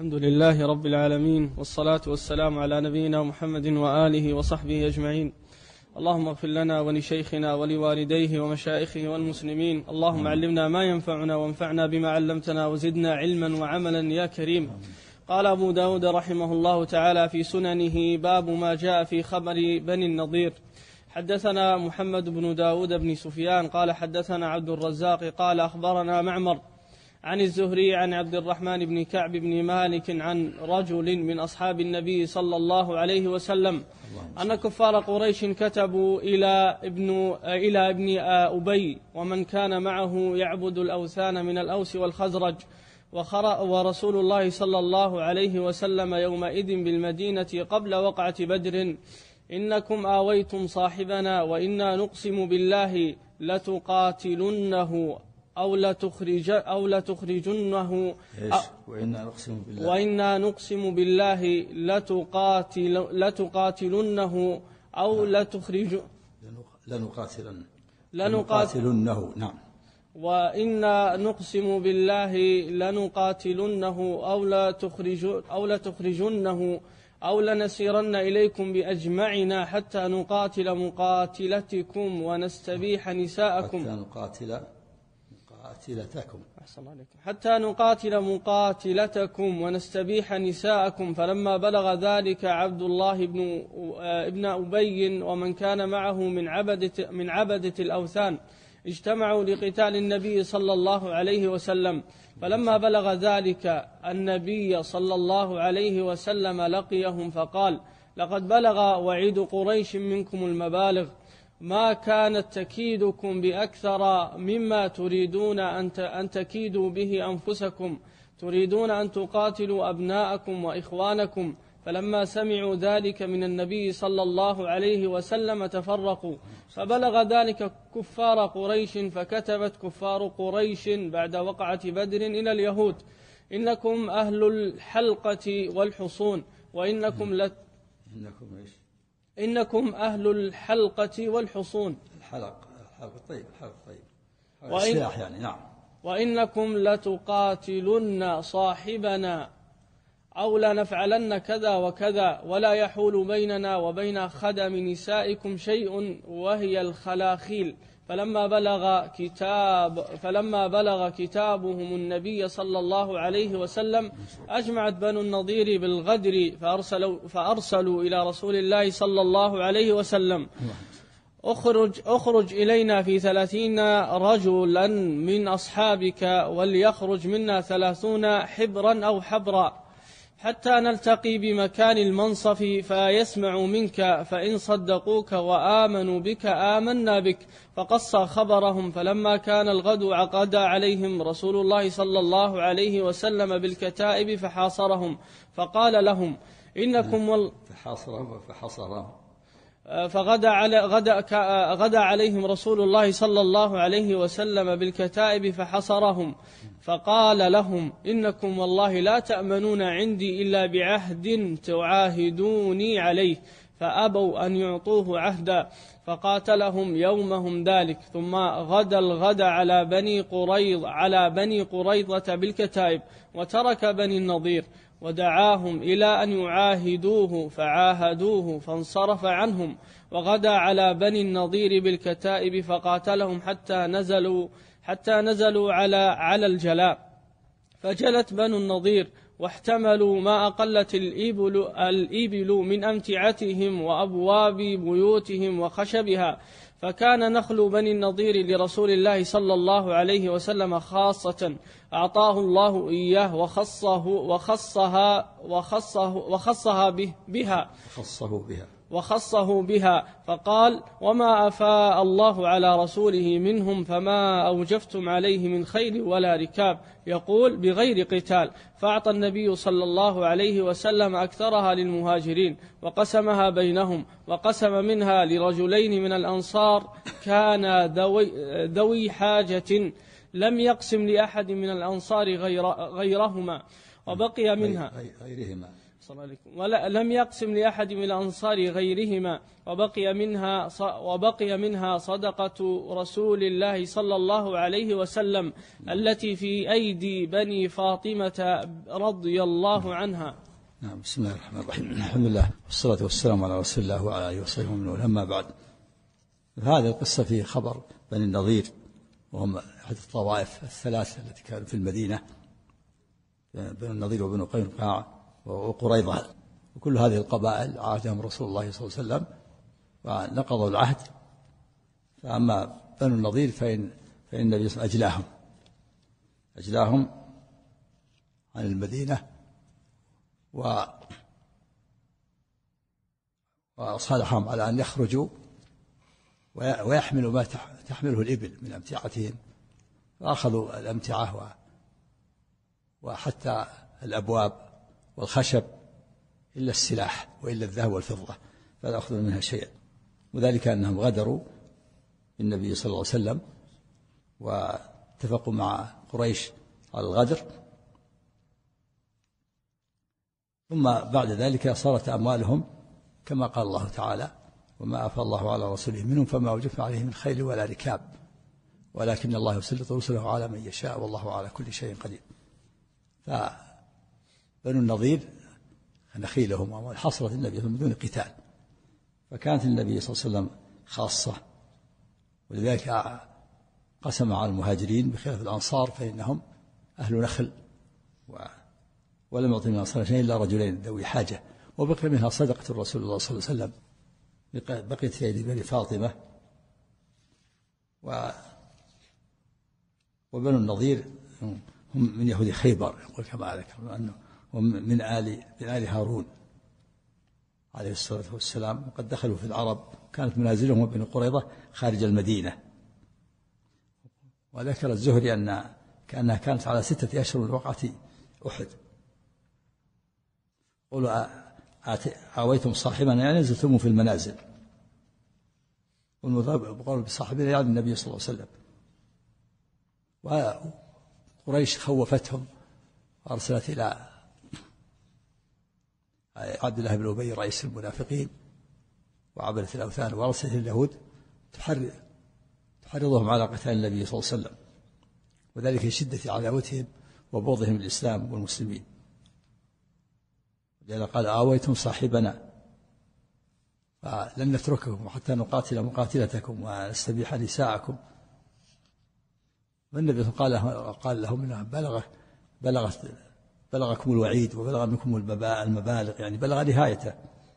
الحمد لله رب العالمين، والصلاة والسلام على نبينا محمد وآله وصحبه أجمعين. اللهم اغفر لنا ولشيخنا ولوالديه ومشائخه والمسلمين. اللهم علمنا ما ينفعنا وانفعنا بما علمتنا وزدنا علما وعملا يا كريم. قال أبو داود رحمه الله تعالى في سننه: باب ما جاء في خبر بني النضير. حدثنا محمد بن داود بن سفيان قال حدثنا عبد الرزاق قال أخبرنا معمر عن الزهري عن عبد الرحمن بن كعب بن مالك عن رجل من أصحاب النبي صلى الله عليه وسلم أن كفار قريش كتبوا إلى ابن أبي ومن كان معه يعبد الأوثان من الأوس والخزرج، ورسول الله صلى الله عليه وسلم يومئذ بالمدينة قبل وقعة بدر: إنكم آويتم صاحبنا وإنا نقسم بالله لتقاتلنه أو لتخرجنه وإنا نقسم بالله لتقاتلنه أو لنقاتلنه. نعم. وإنا نقسم بالله لنقاتلنه أو لتخرجنه أو لنسيرن إليكم بأجمعنا حتى نقاتل مقاتلتكم ونستبيح نساءكم حتى نقاتل مقاتلتكم ونستبيح نساءكم. فلما بلغ ذلك عبد الله ابن أبي ومن كان معه من عبدة الأوثان اجتمعوا لقتال النبي صلى الله عليه وسلم. فلما بلغ ذلك النبي صلى الله عليه وسلم لقيهم فقال: لقد بلغ وعيد قريش منكم المبالغ، ما كانت تكيدكم بأكثر مما تريدون أن تكيدوا به أنفسكم، تريدون أن تقاتلوا أبناءكم وإخوانكم. فلما سمعوا ذلك من النبي صلى الله عليه وسلم تفرقوا. فبلغ ذلك كفار قريش، فكتبت كفار قريش بعد وقعة بدر إلى اليهود: إنكم أهل الحلقة والحصون، إنكم أهل الحلقة والحصون. الحلق طيب. السلاح يعني. نعم. وإنكم لتقاتلن صاحبنا أو لنفعلن كذا وكذا، ولا يحول بيننا وبين خدم نسائكم شيء وهي الخلاخيل. فلما بلغ كتابهم النبي صلى الله عليه وسلم أجمعت بنو النضير بالغدر فأرسلوا إلى رسول الله صلى الله عليه وسلم: أخرج إلينا في 30 رجلا من أصحابك وليخرج منا 30 حبرا أو حبرا حتى نلتقي بمكان المنصف فيسمع منك، فإن صدقوك وآمنوا بك آمنا بك. فقص خبرهم. فلما كان الغد عقد عليهم رسول الله صلى الله عليه وسلم بالكتائب فحاصرهم، فقال لهم: إنكم غدا عليهم رسول الله صلى الله عليه وسلم بالكتائب فحصرهم، فقال لهم: إنكم والله لا تأمنون عندي إلا بعهد تعاهدوني عليه. فأبوا أن يعطوه عهدا، فقاتلهم يومهم ذلك. ثم غدا الغد على بني قريظة بالكتائب، وترك بني النضير، ودعاهم إلى أن يعاهدوه فعاهدوه، فانصرف عنهم. وغدا على بني النضير بالكتائب فقاتلهم حتى نزلوا على الجلاء، فجلت بنو النضير واحتملوا ما أقلت الإبل من أمتعتهم وأبواب بيوتهم وخشبها. فكان نخل بني النضير لرسول الله صلى الله عليه وسلم خاصة أعطاه الله إياه وخصه بها. فقال: وما أفاء الله على رسوله منهم فما أوجفتم عليه من خيل ولا ركاب، يقول بغير قتال. فأعطى النبي صلى الله عليه وسلم أكثرها للمهاجرين وقسمها بينهم، وقسم منها لرجلين من الأنصار كان ذوي حاجة، لم يقسم لأحد من الأنصار غيرهما، وبقي منها ولم يقسم لأحد من الأنصار غيرهما، وبقي منها صدقة رسول الله صلى الله عليه وسلم التي في أيدي بني فاطمة رضي الله عنها. نعم. بسم الله الرحمن الرحيم. الحمد لله والصلاة والسلام على رسول الله وعلى آله وصحبه ومن. أما بعد، هذه القصة في خبر بني النضير، وهم أحد الطوائف الثلاثة التي كانوا في المدينة، بني النضير وبنو قينقاع وقريظة، وكل هذه القبائل عاهدهم رسول الله صلى الله عليه وسلم ونقضوا العهد. فأما بنو النضير فإن النبي صلى الله عليه وسلم أجلاهم عن المدينة وصالحهم على أن يخرجوا ويحملوا ما تحمله الإبل من أمتعتهم، فأخذوا الأمتعة وحتى الأبواب والخشب إلا السلاح وإلا الذهب والفضة، فلا يأخذون منها شيئا. وذلك أنهم غدروا بالنبي صلى الله عليه وسلم واتفقوا مع قريش على الغدر. ثم بعد ذلك صارت أموالهم كما قال الله تعالى: وما أفاء الله على رسوله منهم فما وجدتم عليه من خيل ولا ركاب ولكن الله يسلط رسله على من يشاء والله على كل شيء قدير. فبنو النضير نخيلهم حصرت النبي من دون قتال، فكانت النبي صلى الله عليه وسلم خاصة، ولذلك قسم على المهاجرين بخلاف الأنصار فإنهم أهل نخل، ولم يعطي من الأنصار شيء إلا رجلين ذوي حاجة، وبقي منها صدقة الرسول الله صلى الله عليه وسلم بقيت في يد بني فاطمة. وبنو النضير هم من يهود خيبر، يقول كما ذكر أنه هم من آل هارون عليه الصلاة والسلام، وقد دخلوا في العرب، كانت منازلهم بين قريظة خارج المدينة. وذكر الزهري كأنها كانت على 6 أشهر من وقعة أحد. قولوا آويتم صاحبنا يعني نزلتم في المنازل، والمقول بصاحبنا يعني النبي صلى الله عليه وسلم. وقريش خوفتهم وأرسلت إلى عبد الله بن أبي رئيس المنافقين وعبدة الأوثان، وأرسلت اليهود تحرضهم على قتال النبي صلى الله عليه وسلم، وذلك لشدة عداوتهم وبغضهم للإسلام والمسلمين. لأن قال آويتم صاحبنا فلن نترككم حتى نقاتل مقاتلتكم ونستبيح نساءكم. والنبي قال لهم إنها بلغكم الوعيد وبلغ منكم المبالغ، يعني بلغ نهايته.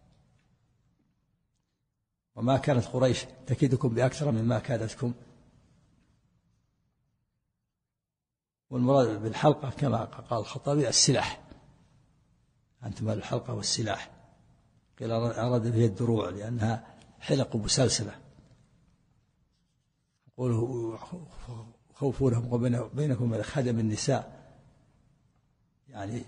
وما كانت قريش تكيدكم بأكثر مما كادتكم. والمراد بالحلقة كما قال الخطابي السلاح، أنتم الحلقة والسلاح، قيل أراد به الدروع لأنها حلق مسلسلة. يقولوا خوفونهم وبينكم من خدم النساء، يعني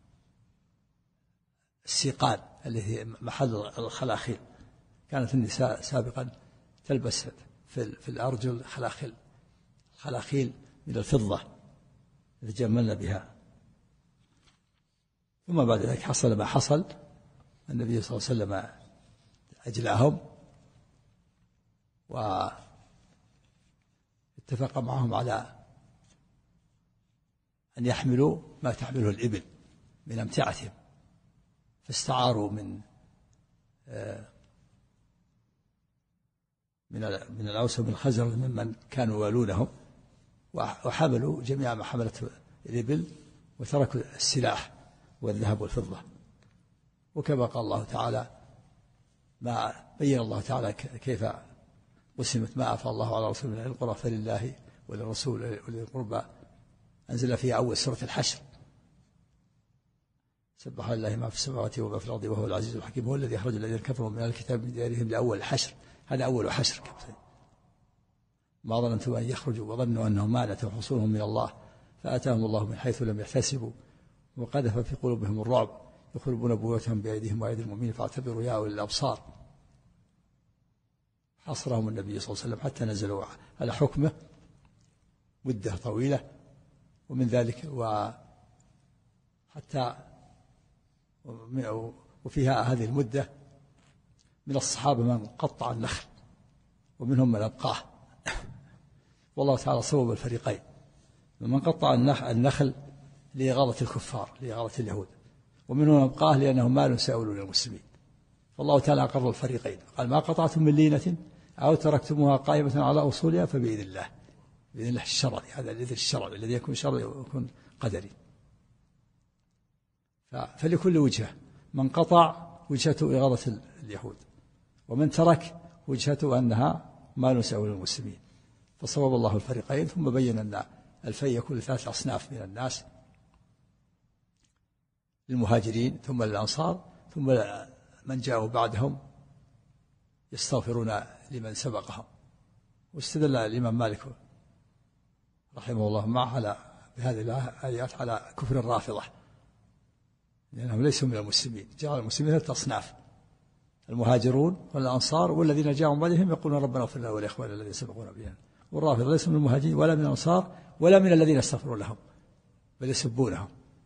السيقان التي محل الخلاخيل. كانت النساء سابقا تلبس في الأرجل خلاخيل من الفضة يتجملن بها. ثم بعد ذلك حصل ما حصل، النبي صلى الله عليه وسلم أجلاهم واتفق معهم على أن يحملوا ما تحمله الإبل من أمتعتهم، فاستعاروا من الأوس ومن الخزرج ممن كانوا يوالونهم، وحملوا جميع ما حملته الإبل وتركوا السلاح والذهب والفضة. وكما قال الله تعالى، ما بين الله تعالى كيف قسمت ما أفاء الله على رسوله من القرى فلله وللرسول ولذي القربى، أنزل فيها أول سورة الحشر: سبح لله ما في السماوات وما في الأرض وهو العزيز الحكيم، هو الذي أخرج الذين كفروا من الكتاب من ديارهم لأول الحشر. هذا أول حشر. ما ظننتم أن يخرجوا وظنوا أنهم مانعتهم حصولهم من الله فأتاهم الله من حيث لم يحتسبوا وقذف في قلوبهم الرعب يخربون بيوتهم بأيديهم وأيدي المؤمنين فاعتبروا يا أولي الأبصار. حصرهم النبي صلى الله عليه وسلم حتى نزلوا على حكمه مدة طويلة، ومن ذلك وحتى وفيها هذه المدة من الصحابة من قطع النخل ومنهم من أبقاه، والله تعالى صوب الفريقين، من قطع النخل لإغاظة الكفار لإغاظة اليهود، ومنهم من أبقاه لأنهم مال سائل للمسلمين. فالله تعالى أقر الفريقين، قال ما قطعتم من لينة أو تركتموها قائمة على أصولها فبإذن الله، بإذن الله الشرعي، هذا الإذن الشرعي الذي يكون شرعي ويكون قدري. فلكل وجهة، من قطع وجهته إغاظة اليهود، ومن ترك وجهته أنها مال سائل للمسلمين. فصوب الله الفريقين، ثم بين أن الفيء يكون ل3 أصناف من الناس: للمهاجرين، ثم للأنصار، ثم من جاءوا بعدهم يستغفرون لمن سبقهم. واستدل الإمام مالك رحمه الله معه بهذه الآيات على كفر الرافضة، لأنهم ليسوا من المسلمين. جاءوا المسلمين 3 أصناف: المهاجرون والأنصار والذين جاءوا بعدهم يقولون ربنا اغفر لنا ولإخواننا الذين سبقونا بنا. والرافضة ليسوا من المهاجرين ولا من الأنصار ولا من الذين استغفروا لهم، بل يسبونهم،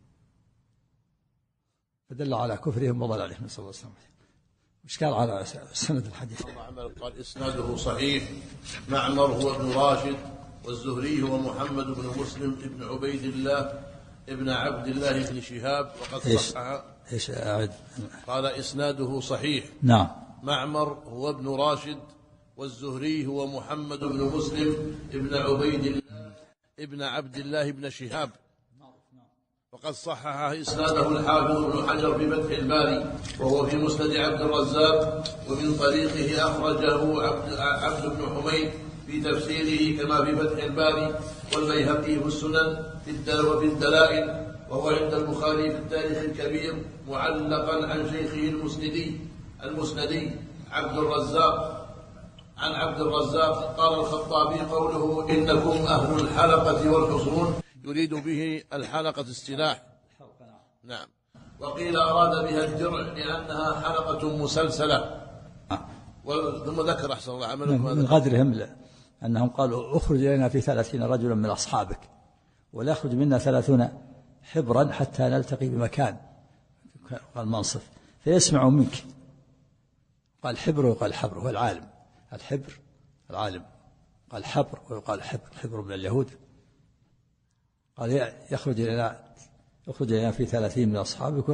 فدل على كفرهم وضلالهم، نسأل الله السلامة. إشكال على سند الحديث. قال إسناده صحيح. معمر هو ابن راشد، والزهري هو محمد بن مسلم بن عبيد الله ابن عبد الله بن شهاب، وقد صحح. ايش أعد؟ قال إسناده صحيح. نعم. معمر هو ابن راشد، والزهري هو محمد بن مسلم ابن عبيد الله ابن عبد الله بن شهاب، وقد صحح إسناده الحافظ ابن حجر في فتح الباري، وهو في مسند عبد الرزاق، ومن طريقه أخرجه عبد بن حميد في تفسيره كما في فتح الباري، والبيهقي في السنن وفي الدلائل، وهو عند البخاري في التاريخ الكبير معلقا عن شيخه المسندي عبد الرزاق عن عبد الرزاق. قال الخطابي قوله إنكم أهل الحلقة والحصون يريد به الحلقة السلاح. نعم. وقيل أراد بها الدرع لأنها حلقة مسلسلة. ثم ذكر أحسن الله عملكم من غدرهم أنهم قالوا اخرج إلينا في 30 رجلا من أصحابك، ولا يخرج منا 30 حبرا حتى نلتقي بمكان، قال منصف، فيسمع منك. قال حبر ويقال حبر، هو العالم، الحبر العالم، قال حبر ويقال حبر من اليهود. قال يخرج إلينا في 30 من أصحابك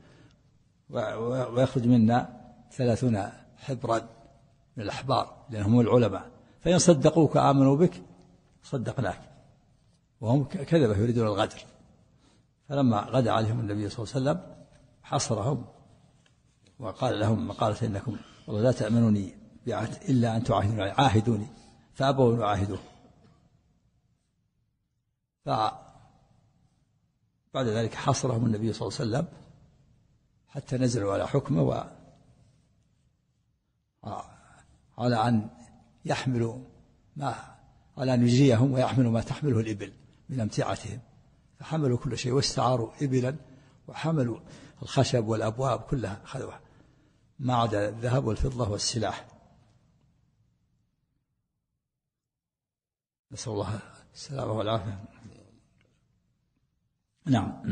ويخرج منا 30 حبرا من الأحبار لأنهم العلماء، فإن صدقوك آمنوا بك صدقناك، وهم كذبة يريدون الغدر. فلما غدا عليهم النبي صلى الله عليه وسلم حصرهم وقال لهم مقالة: إنكم والله لا تأمنوني بعهد إلا أن تعاهدوني، عاهدوني، فأبوا أن يعاهدوه. بعد ذلك حصرهم النبي صلى الله عليه وسلم حتى نزلوا على حكمه على أن يحملوا على أن يجريهم ويحملوا ما تحمله الإبل من أمتعتهم، فحملوا كل شيء واستعاروا إبلا، وحملوا الخشب والأبواب كلها أخذوها ما عدا الذهب والفضة والسلاح. نسأل الله السلامة والعافية. نعم.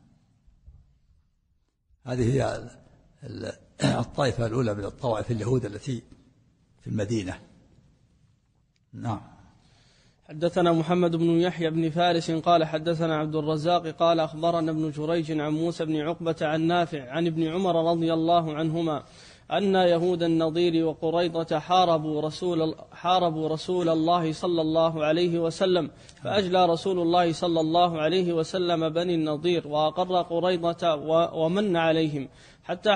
هذه هي الطائفة الأولى من الطوائف اليهود التي في المدينة. نعم. حدثنا محمد بن يحيى بن فارس قال حدثنا عبد الرزاق قال أخبرنا ابن جريج عن موسى بن عقبة عن نافع عن ابن عمر رضي الله عنهما أن يهود النضير وقريضة حاربوا رسول الله صلى الله عليه وسلم، فأجلى رسول الله صلى الله عليه وسلم بني النضير وأقر قريضة ومن عليهم حتى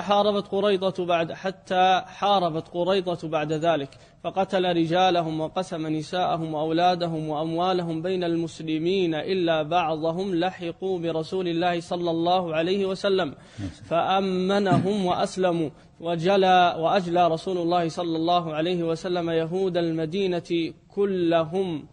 حاربت قريضة بعد ذلك، فقتل رجالهم وقسم نساءهم وأولادهم وأموالهم بين المسلمين إلا بعضهم لحقوا برسول الله صلى الله عليه وسلم فأمنهم وأسلموا، وأجلى رسول الله صلى الله عليه وسلم يهود المدينة كلهم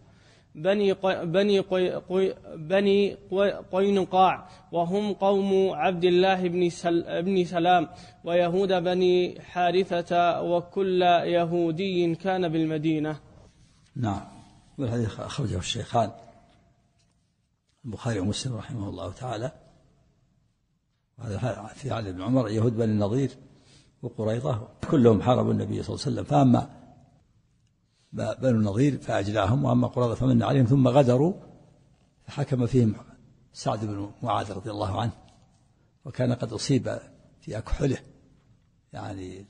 بني قينقاع، وهم قوم عبد الله بن سلام، ويهود بني حارثة، وكل يهودي كان بالمدينة. نعم. والحديث أخرجه الشيخان البخاري ومسلم رحمه الله تعالى، هذا في علي بن عمر يهود بني النضير وقريظة كلهم حاربوا النبي صلى الله عليه وسلم، فأما بنو النضير فأجلاهم، وأما قريظة فمن عليهم ثم غدروا فحكم فيهم سعد بن معاذ رضي الله عنه، وكان قد أصيب في أكحله، يعني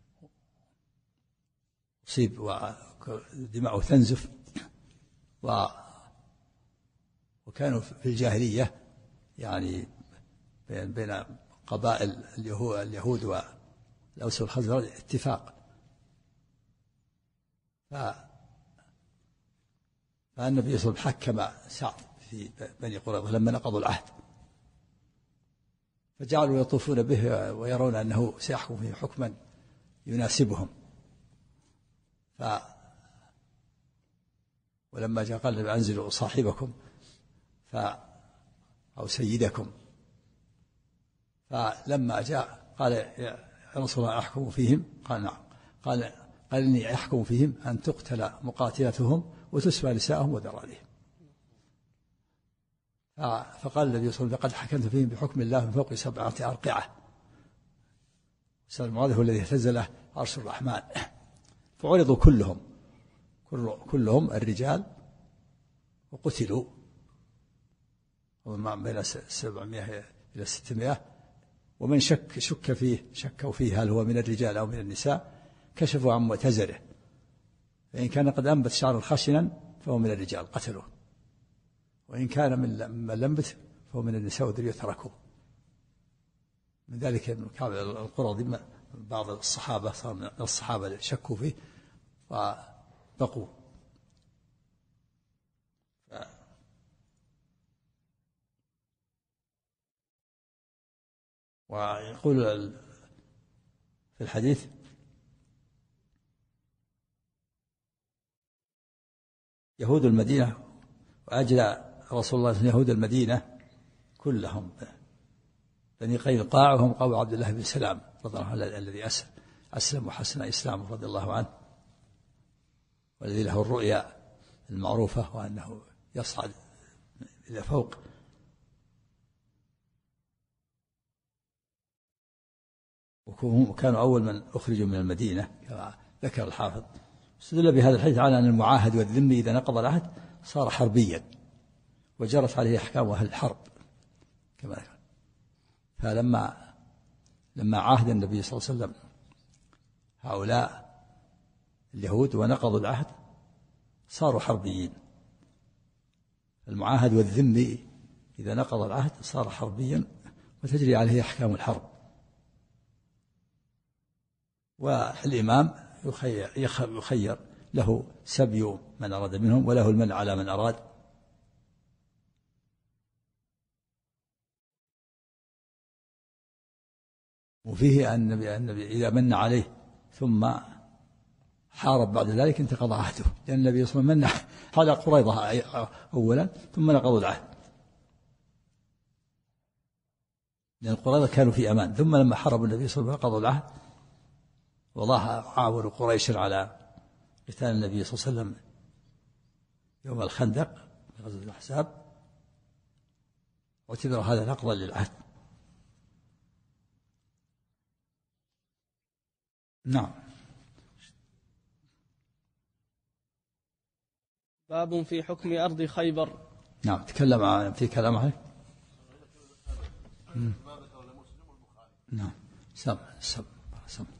أصيب ودماؤه تنزف، وكانوا في الجاهلية يعني بين قبائل اليهود والأوس والخزرج اتفاق، فالنبي صلى الله عليه وسلم حكم سعد في بني قريظة لما نقضوا العهد، فجعلوا يطوفون به ويرون أنه سيحكم فيه حكما يناسبهم. ولما جاء قال أنزلوا صاحبكم أو سيدكم، فلما جاء قال يا رسول الله أحكم فيهم؟ قال نعم. قال إني أحكم فيهم أن تقتل مقاتلتهم وتسبى نساءهم وذراريهم. فقال النبي صلى الله عليه وسلم لقد حكمت فيهم بحكم الله من فوق 7 أرقعة. المراد هو الذي اهتز له عرش الرحمن. فعرضوا كلهم الرجال وقتلوا بين 700 إلى 600، ومن شكوا فيه هل هو من الرجال أو من النساء كشفوا عن معتزره، فإن كان قد أنبت شعرا خشنا فهو من الرجال قتلوه، وإن كان من لنبت فهو من النساء وذريته تركوه. من ذلك ابن كعب القرظي بعض الصحابة صار من الصحابة اللي شكوا فيه وبقوا. ويقول في الحديث يهود المدينة وأجلى رسول الله يهود المدينة كلهم بني قينقاع وهم قوم عبد الله بن سلام رضي الله عنه الذي أسلم وحسن إسلامه رضي الله عنه، والذي له الرؤيا المعروفة وأنه يصعد إلى فوق. وكانوا أول من أخرجوا من المدينة كما ذكر الحافظ. استدل بهذا الحديث على أن المعاهد والذمي إذا نقض العهد صار حربيا وجرت عليه أحكام أهل الحرب كما ذكر. فلما عاهد النبي صلى الله عليه وسلم هؤلاء اليهود ونقضوا العهد صاروا حربيين. المعاهد والذمي إذا نقض العهد صار حربيا وتجري عليه أحكام الحرب. والإمام يخير له سبي من أراد منهم وله المنع على من أراد. وفيه أن النبي إذا من عليه ثم حارب بعد ذلك انتقض عهده، لأن النبي صلى الله عليه وسلم من على قريظة أولا ثم نقضوا العهد، لأن قريظة كانوا في أمان، ثم لما حاربوا النبي صلى الله عليه وسلم نقضوا العهد. والله عاونوا قريش على قتال النبي صلى الله عليه وسلم يوم الخندق في غزوة الأحزاب، واعتبر هذا نقضا للعهد. نعم. باب في حكم أرض خيبر. نعم تكلم في كلام عليه. نعم سم